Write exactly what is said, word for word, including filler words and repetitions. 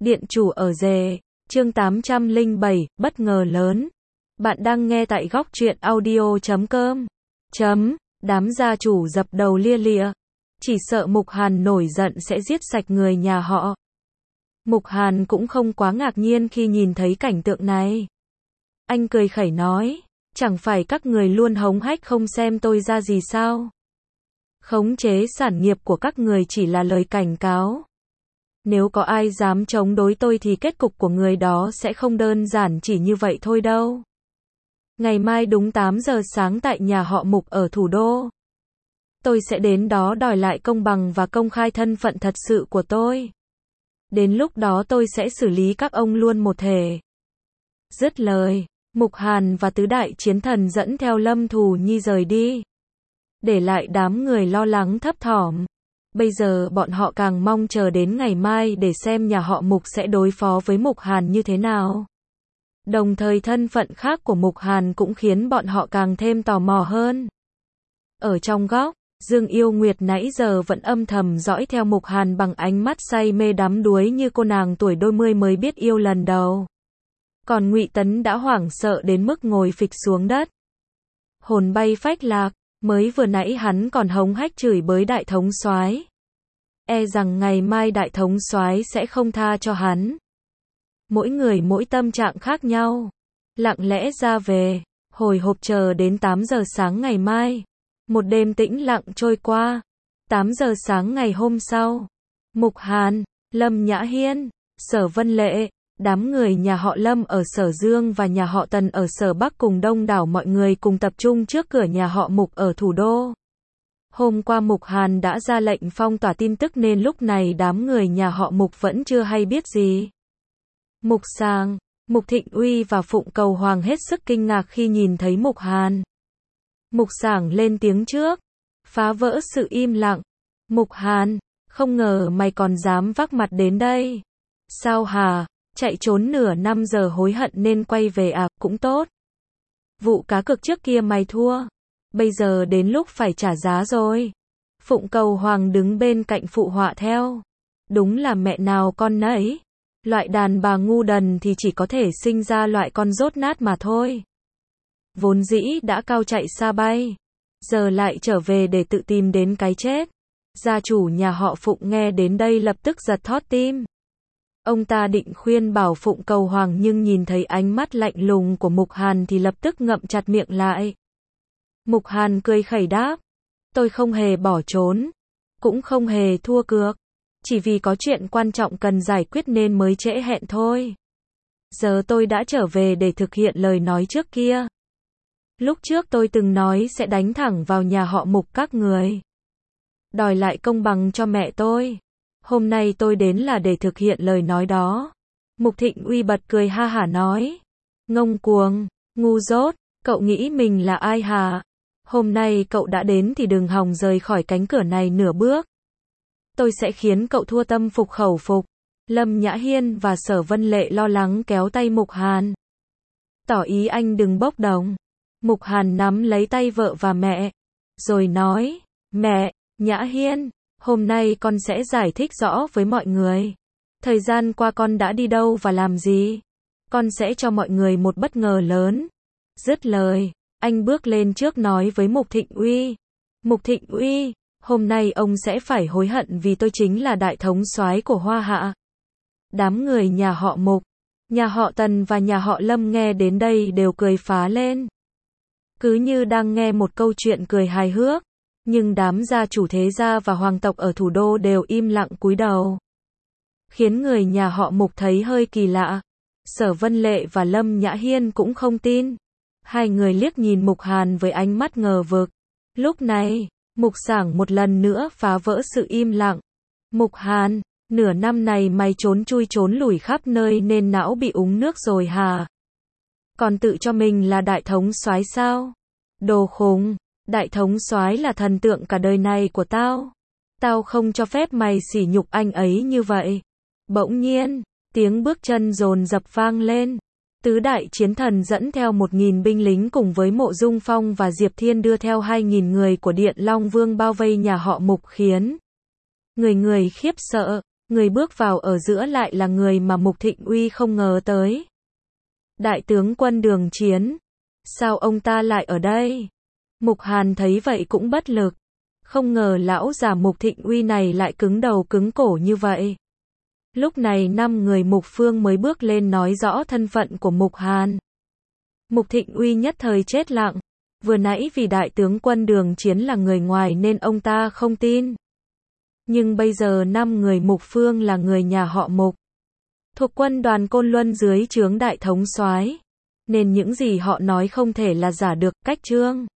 Điện chủ ở rể, chương tám trăm lẻ bảy, bất ngờ lớn. Bạn đang nghe tại góc truyện audio chấm com. Chấm, đám gia chủ dập đầu lia lịa. Chỉ sợ Mục Hàn nổi giận sẽ giết sạch người nhà họ. Mục Hàn cũng không quá ngạc nhiên khi nhìn thấy cảnh tượng này. Anh cười khẩy nói, chẳng phải các người luôn hống hách không xem tôi ra gì sao? Khống chế sản nghiệp của các người chỉ là lời cảnh cáo. Nếu có ai dám chống đối tôi thì kết cục của người đó sẽ không đơn giản chỉ như vậy thôi đâu. Ngày mai đúng tám giờ sáng tại nhà họ Mục ở thủ đô. Tôi sẽ đến đó đòi lại công bằng và công khai thân phận thật sự của tôi. Đến lúc đó tôi sẽ xử lý các ông luôn một thể. Dứt lời, Mục Hàn và tứ đại chiến thần dẫn theo Lâm Thù Nhi rời đi. Để lại đám người lo lắng thấp thỏm. Bây giờ bọn họ càng mong chờ đến ngày mai để xem nhà họ Mục sẽ đối phó với Mục Hàn như thế nào. Đồng thời thân phận khác của Mục Hàn cũng khiến bọn họ càng thêm tò mò hơn. Ở trong góc, Dương Yêu Nguyệt nãy giờ vẫn âm thầm dõi theo Mục Hàn bằng ánh mắt say mê đắm đuối như cô nàng tuổi đôi mươi mới biết yêu lần đầu. Còn Ngụy Tấn đã hoảng sợ đến mức ngồi phịch xuống đất. Hồn bay phách lạc. Mới vừa nãy hắn còn hống hách chửi bới đại thống soái. E rằng ngày mai đại thống soái sẽ không tha cho hắn. Mỗi người mỗi tâm trạng khác nhau. Lặng lẽ ra về, hồi hộp chờ đến tám giờ sáng ngày mai. Một đêm tĩnh lặng trôi qua. tám giờ sáng ngày hôm sau. Mục Hàn, Lâm Nhã Hiên, Sở Vân Lệ, đám người nhà họ Lâm ở Sở Dương và nhà họ Tần ở Sở Bắc cùng đông đảo mọi người cùng tập trung trước cửa nhà họ Mục ở thủ đô. Hôm qua Mục Hàn đã ra lệnh phong tỏa tin tức nên lúc này đám người nhà họ Mục vẫn chưa hay biết gì. Mục Sàng, Mục Thịnh Uy và Phụng Cầu Hoàng hết sức kinh ngạc khi nhìn thấy Mục Hàn. Mục Sàng lên tiếng trước, phá vỡ sự im lặng. Mục Hàn, không ngờ mày còn dám vác mặt đến đây. Sao hả? Chạy trốn nửa năm giờ hối hận nên quay về à, cũng tốt. Vụ cá cược trước kia mày thua. Bây giờ đến lúc phải trả giá rồi. Phụng Cầu Hoàng đứng bên cạnh phụ họa theo. Đúng là mẹ nào con nấy. Loại đàn bà ngu đần thì chỉ có thể sinh ra loại con dốt nát mà thôi. Vốn dĩ đã cao chạy xa bay. Giờ lại trở về để tự tìm đến cái chết. Gia chủ nhà họ Phụng nghe đến đây lập tức giật thót tim. Ông ta định khuyên bảo Phụng Cầu Hoàng nhưng nhìn thấy ánh mắt lạnh lùng của Mục Hàn thì lập tức ngậm chặt miệng lại. Mục Hàn cười khẩy đáp. Tôi không hề bỏ trốn. Cũng không hề thua cược. Chỉ vì có chuyện quan trọng cần giải quyết nên mới trễ hẹn thôi. Giờ tôi đã trở về để thực hiện lời nói trước kia. Lúc trước tôi từng nói sẽ đánh thẳng vào nhà họ Mục các người. Đòi lại công bằng cho mẹ tôi. Hôm nay tôi đến là để thực hiện lời nói đó. Mục Thịnh Uy bật cười ha hả nói. Ngông cuồng, ngu dốt, cậu nghĩ mình là ai hả? Hôm nay cậu đã đến thì đừng hòng rời khỏi cánh cửa này nửa bước. Tôi sẽ khiến cậu thua tâm phục khẩu phục. Lâm Nhã Hiên và Sở Vân Lệ lo lắng kéo tay Mục Hàn. Tỏ ý anh đừng bốc đồng. Mục Hàn nắm lấy tay vợ và mẹ. Rồi nói, mẹ, Nhã Hiên. Hôm nay con sẽ giải thích rõ với mọi người. Thời gian qua con đã đi đâu và làm gì. Con sẽ cho mọi người một bất ngờ lớn. Dứt lời, anh bước lên trước nói với Mục Thịnh Uy. Mục Thịnh Uy, hôm nay ông sẽ phải hối hận vì tôi chính là đại thống soái của Hoa Hạ. Đám người nhà họ Mục, nhà họ Tần và nhà họ Lâm nghe đến đây đều cười phá lên. Cứ như đang nghe một câu chuyện cười hài hước. Nhưng đám gia chủ thế gia và hoàng tộc ở thủ đô đều im lặng cúi đầu. Khiến người nhà họ Mục thấy hơi kỳ lạ. Sở Vân Lệ và Lâm Nhã Hiên cũng không tin. Hai người liếc nhìn Mục Hàn với ánh mắt ngờ vực. Lúc này, Mục Sảng một lần nữa phá vỡ sự im lặng. Mục Hàn, nửa năm này mày trốn chui trốn lủi khắp nơi nên não bị úng nước rồi hả? Còn tự cho mình là đại thống soái sao? Đồ khùng! Đại thống soái là thần tượng cả đời này của tao. Tao không cho phép mày sỉ nhục anh ấy như vậy. Bỗng nhiên, tiếng bước chân dồn dập vang lên. Tứ đại chiến thần dẫn theo một nghìn binh lính cùng với Mộ Dung Phong và Diệp Thiên đưa theo hai nghìn người của Điện Long Vương bao vây nhà họ Mục khiến người người khiếp sợ. Người bước vào ở giữa lại là người mà Mục Thịnh Uy không ngờ tới. Đại tướng quân Đường Chiến. Sao ông ta lại ở đây? Mục Hàn thấy vậy cũng bất lực. Không ngờ lão già Mục Thịnh Uy này lại cứng đầu cứng cổ như vậy. Lúc này năm người Mục Phương mới bước lên nói rõ thân phận của Mục Hàn. Mục Thịnh Uy nhất thời chết lặng. Vừa nãy vì đại tướng quân Đường Chiến là người ngoài nên ông ta không tin. Nhưng bây giờ năm người Mục Phương là người nhà họ Mục, thuộc quân đoàn Côn Luân dưới trướng đại thống soái, nên những gì họ nói không thể là giả được. Cách chương